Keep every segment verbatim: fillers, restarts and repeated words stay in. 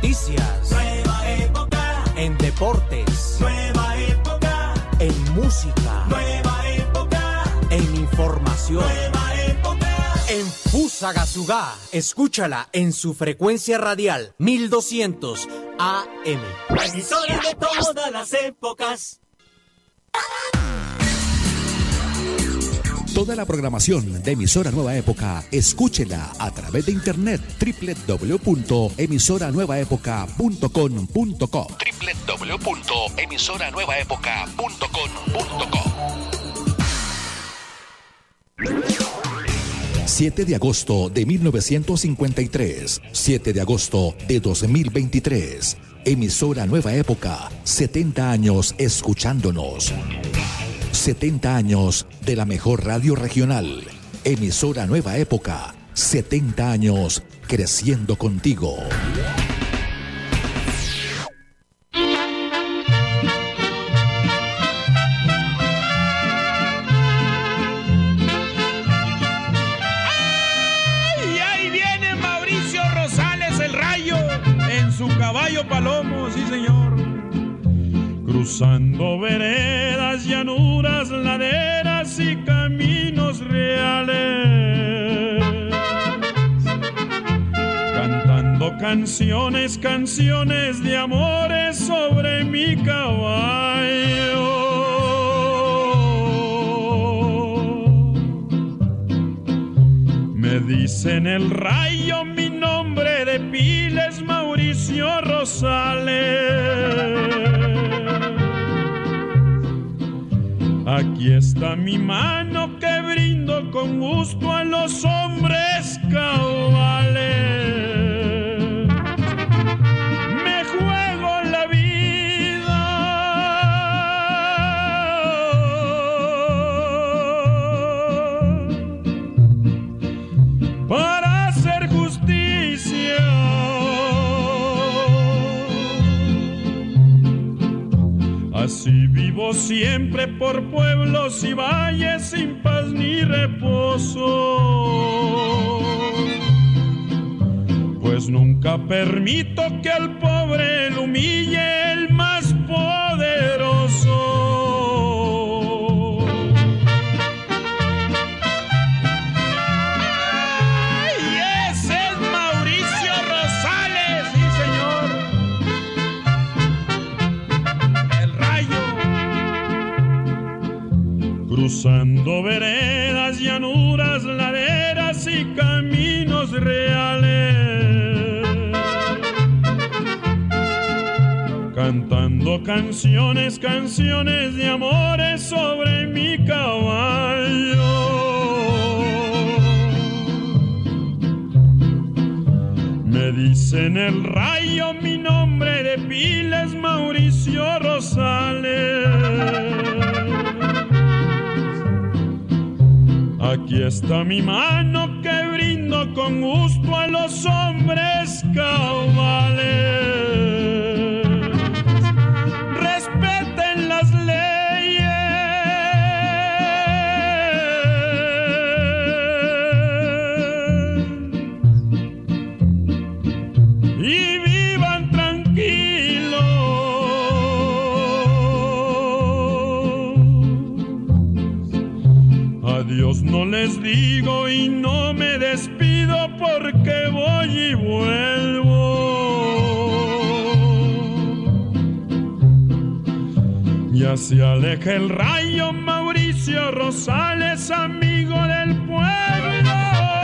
noticias. Nueva época. En deportes. Nueva época. En música. Nueva época. En información. Nueva época. En Fusagasugá. Escúchala en su frecuencia radial mil doscientos A M. La emisora de todas las épocas. Toda la programación de Emisora Nueva Época, escúchela a través de internet doble u doble u doble u punto emisora nueva época punto com punto co doble u doble u doble u punto emisora nueva época punto com punto co. siete de agosto de mil novecientos cincuenta y tres, siete de agosto de dos mil veintitrés. Emisora Nueva Época, setenta años escuchándonos. setenta años de la mejor radio regional. Emisora Nueva Época, setenta años creciendo contigo. Y ahí viene Mauricio Rosales el Rayo en su caballo palomo, sí señor. Cruzando veredas, llanuras, laderas y caminos reales, cantando canciones, canciones de amores sobre mi caballo. Me dicen el Rayo, mi nombre de pila es Mauricio Rosales. Aquí está mi mano que brindo con gusto a los hombres cabales. Me juego la vida para hacer justicia. Así vivo siempre por pueblos y valles sin paz ni reposo, pues nunca permito que al pobre lo humille el más poderoso. Y ese es Mauricio Rosales, sí señor. Cruzando veredas, llanuras, laderas y caminos reales, cantando canciones, canciones de amores sobre mi caballo. Me dicen el Rayo, mi nombre de pila es Mauricio Rosales. Aquí está mi mano que brindo con gusto a los hombres cabales. Respeten las leyes y vivan tranquilos. Adiós no les digo y no me despido porque voy y vuelvo. Ya se aleja el Rayo, Mauricio Rosales, amigo del pueblo.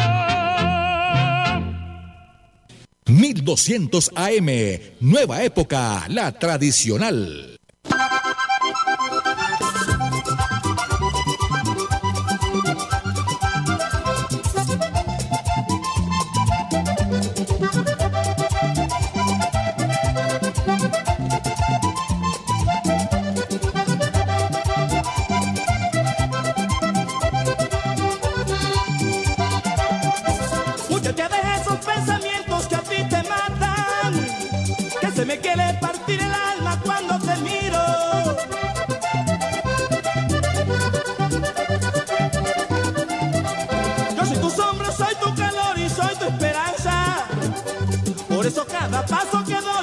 mil doscientos A M, Nueva Época, la tradicional. Me quiere partir el alma cuando te miro. Yo soy tu sombra, soy tu calor y soy tu esperanza. Por eso cada paso que doy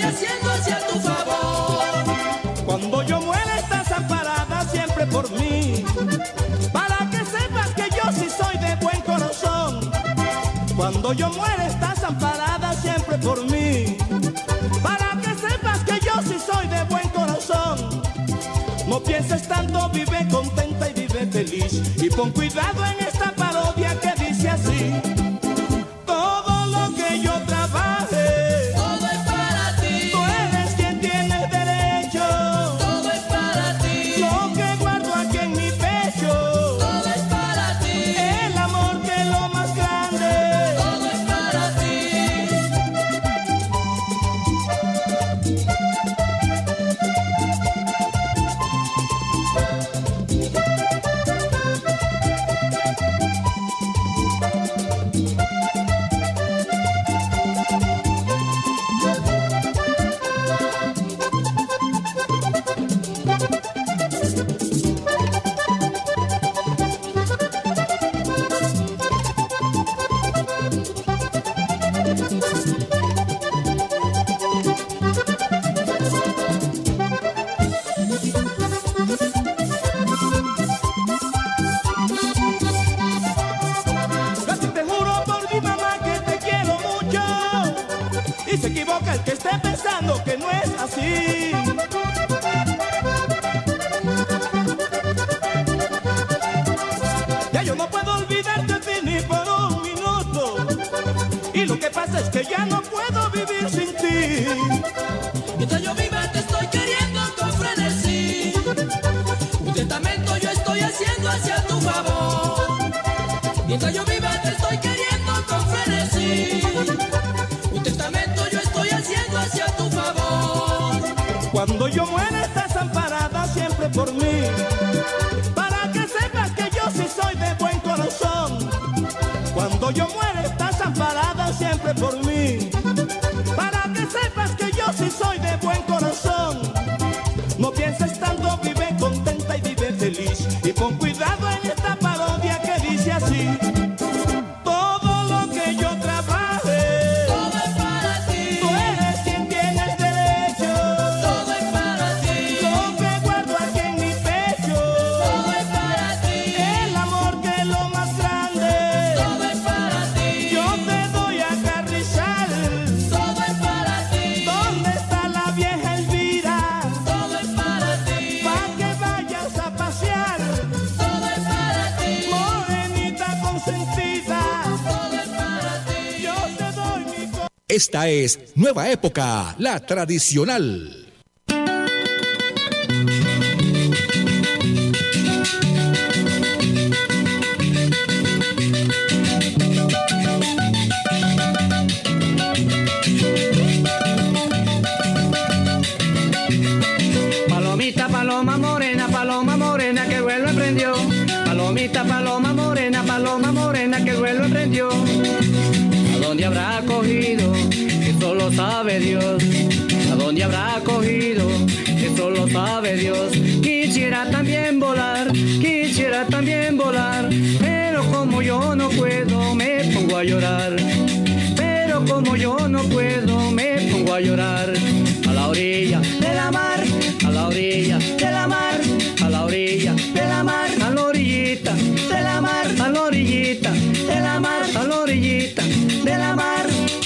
haciendo hacia tu favor. Cuando yo muera estás amparada siempre por mí, para que sepas que yo sí soy de buen corazón. Cuando yo muera estás amparada siempre por mí, para que sepas que yo sí soy de buen corazón. No pienses tanto, vive contenta y vive feliz, y pon cuidado en esta parodia que dice así: todo lo que yo trabaje, todo es para ti. tú eres quien tiene el derecho. Todo es para ti. Lo que guardo aquí en mi pecho, Todo es para ti. el amor que es lo más grande. Todo es para ti. Casi te juro por mi mamá que te quiero mucho, y se equivoca el que esté pensando que no es así. Ya yo no puedo olvidarte de ti ni por un minuto, y lo que pasa es que ya no puedo vivir sin ti. Mientras yo viva te estoy queriendo con frenesí. Un testamento yo estoy haciendo hacia tu favor. Mientras yo viva te estoy queriendo con frenesí. Un testamento yo estoy haciendo hacia tu favor. Cuando yo muera estás amparada siempre por mí, para que sepas que yo sí soy de buen corazón. Cuando yo muera estás amparada siempre por mí, para que sepas que yo sí soy de buen corazón. No pienses tanto, vive contenta y vive feliz, y pon cuidado en esta parodia que dice así: todo lo que yo trabaje, Todo es para ti. tú eres quien tiene el derecho. Todo es para ti. Lo que guardo aquí en mi pecho, Todo es para ti. el amor que es lo más grande. Todo es para ti. Yo te doy a acariciar. Todo es para ti. ¿Dónde está la vieja Elvira? Todo es para ti. Pa' que vayas a pasear, Todo es para ti. morenita consentida. Todo es para ti. Yo te doy mi corazón. Esta es Nueva Época, la tradicional. Palomita, paloma morena, paloma morena que el vuelo emprendió. Palomita, paloma morena, paloma morena que el vuelo emprendió. ¿A dónde habrá cogido? Eso lo sabe Dios. ¿A dónde habrá cogido? Eso lo sabe Dios. Quisiera también volar, quisiera también volar, pero como yo no puedo me pongo a llorar. Pero como yo no puedo me pongo a llorar. A la orilla de la mar, a la orilla de la mar, a la orilla de la mar, a la orillita de la mar, a la orillita de la mar, a la orillita de la mar.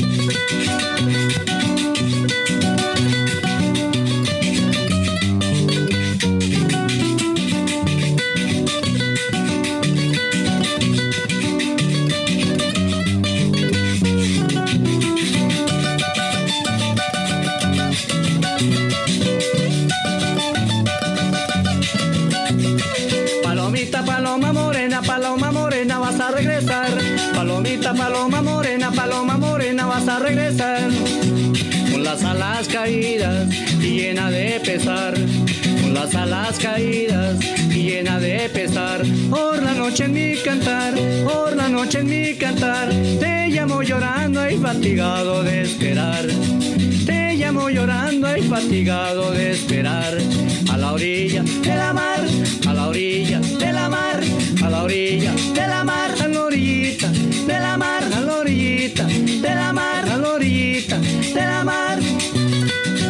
Palomita, paloma morena, paloma morena, vas a regresar. Palomita, paloma morena, paloma morena, vas a regresar. Con las alas caídas y llena de pesar. Con las alas caídas y llena de pesar. Por la noche en mi cantar, por la noche en mi cantar, te llamo llorando y fatigado de esperar. Te llamo llorando y fatigado de esperar. A la orilla de la mar, a la orilla de la mar, a la orilla de la mar, a la orillita de la mar, a la orillita de la mar, a la orillita de la mar.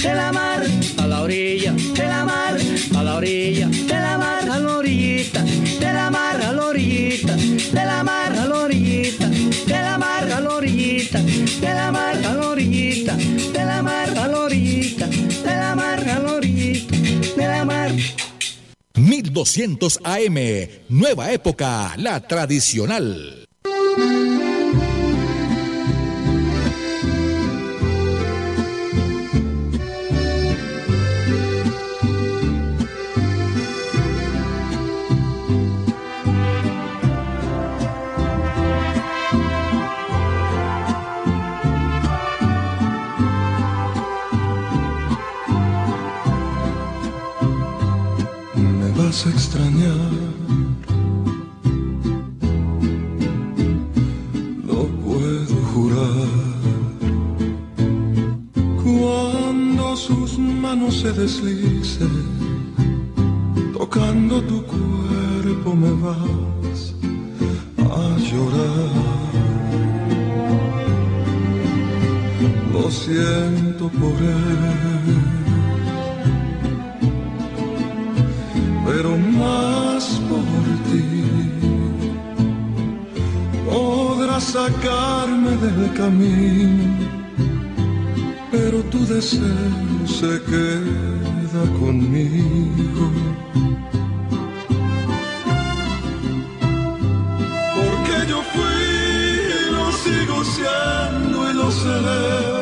de la mar, a la orilla de la mar, a la orilla de la mar, a la orillita de la mar, a la orillita de la mar, a la orillita de la mar, a la orillita de la mar, a la orillita de la mar, a la orillita de la mar, a la orillita de la mar. mil doscientos A M, nueva época, la tradicional. A extrañar, lo puedo jurar, cuando sus manos se deslicen, tocando tu cuerpo me vas a llorar. Lo siento por él, pero más por ti podrás sacarme del camino, pero tu deseo se queda conmigo. Porque yo fui, lo sigo siendo y lo seré.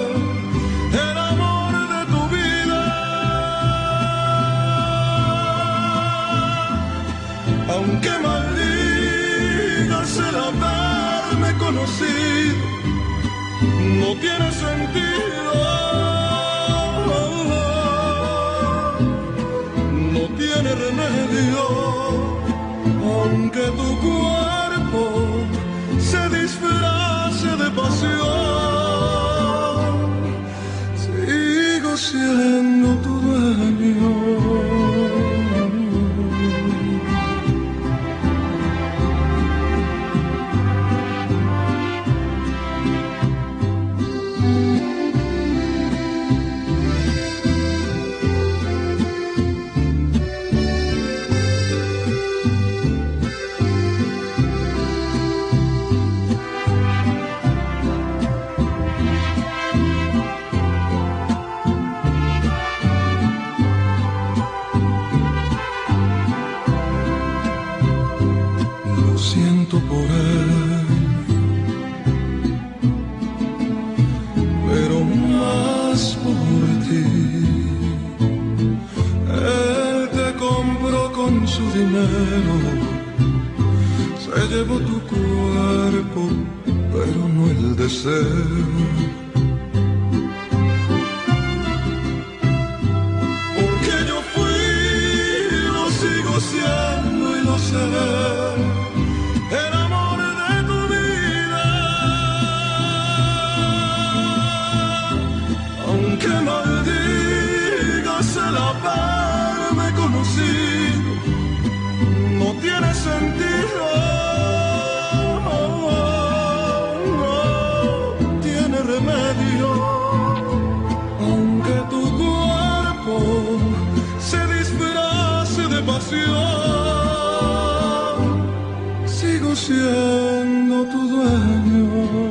Aunque maldigas el haberme conocido, no tiene sentido, no tiene remedio, aunque tu cuerpo se disfrace de pasión, sigo siendo tu dueño. Por él, pero más por ti. Él te compró con su dinero, se llevó tu cuerpo, pero no el deseo. Porque yo fui, lo sigo siendo y lo seré. Que maldigas el haberme conocido, no tiene sentido, no tiene remedio, aunque tu cuerpo se disfrace de pasión, sigo siendo tu dueño.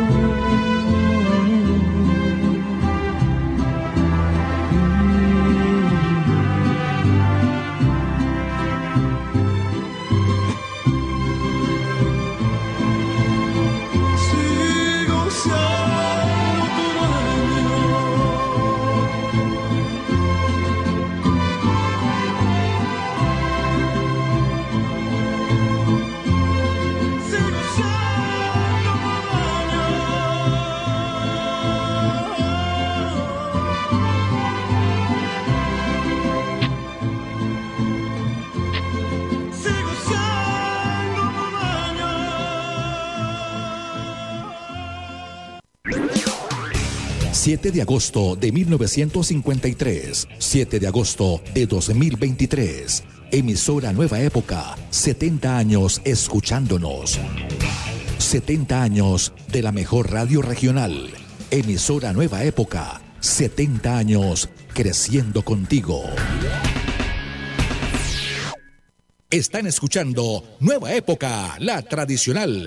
siete de agosto de mil novecientos cincuenta y tres, siete de agosto de dos mil veintitrés. Emisora Nueva Época, setenta años escuchándonos. setenta años de la mejor radio regional. Emisora Nueva Época, setenta años creciendo contigo. Están escuchando Nueva Época, la tradicional.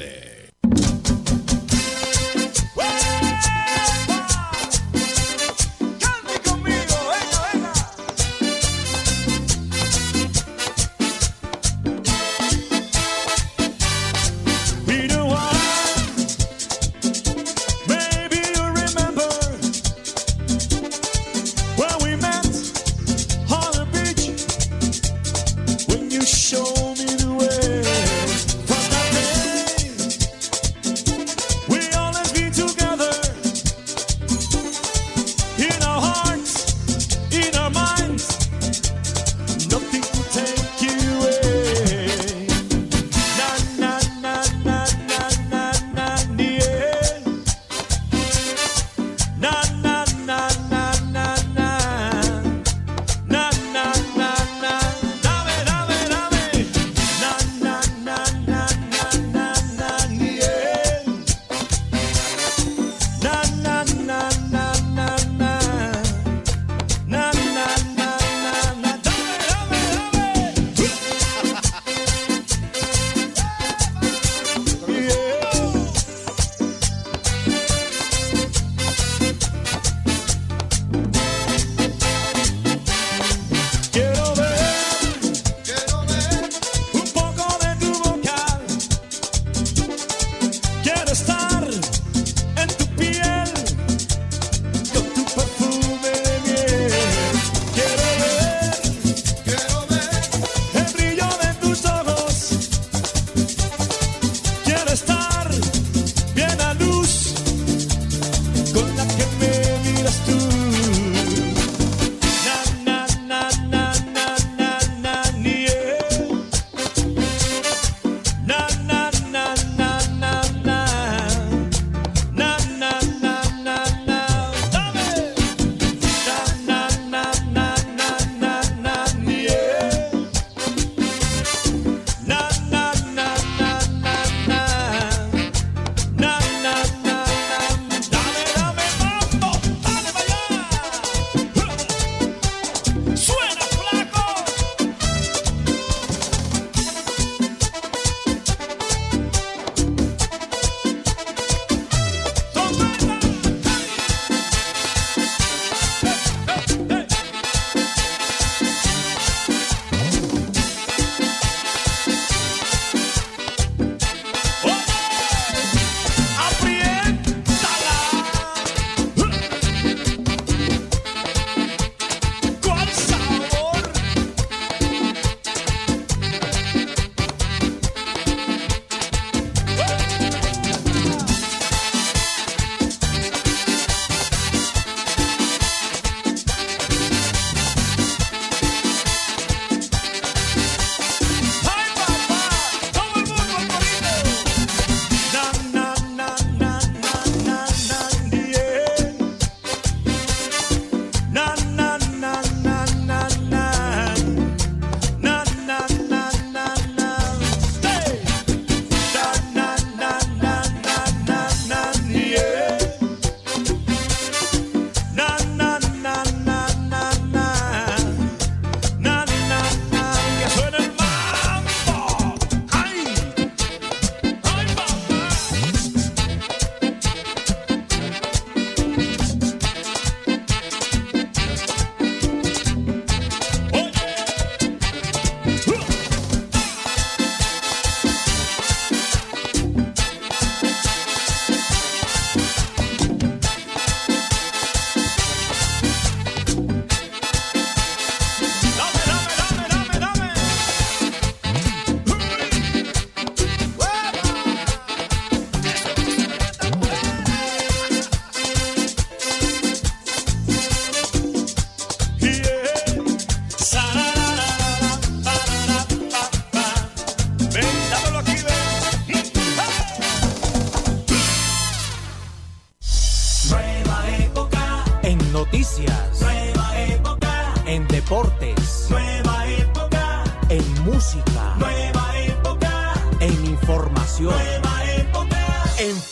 noticias, nueva época, en deportes, nueva época, en música, nueva época, en información, nueva época, en Fusa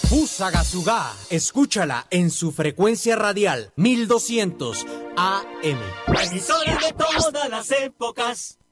Fusagasugá, escúchala en su frecuencia radial mil doscientos A M. Emisora de todas las épocas.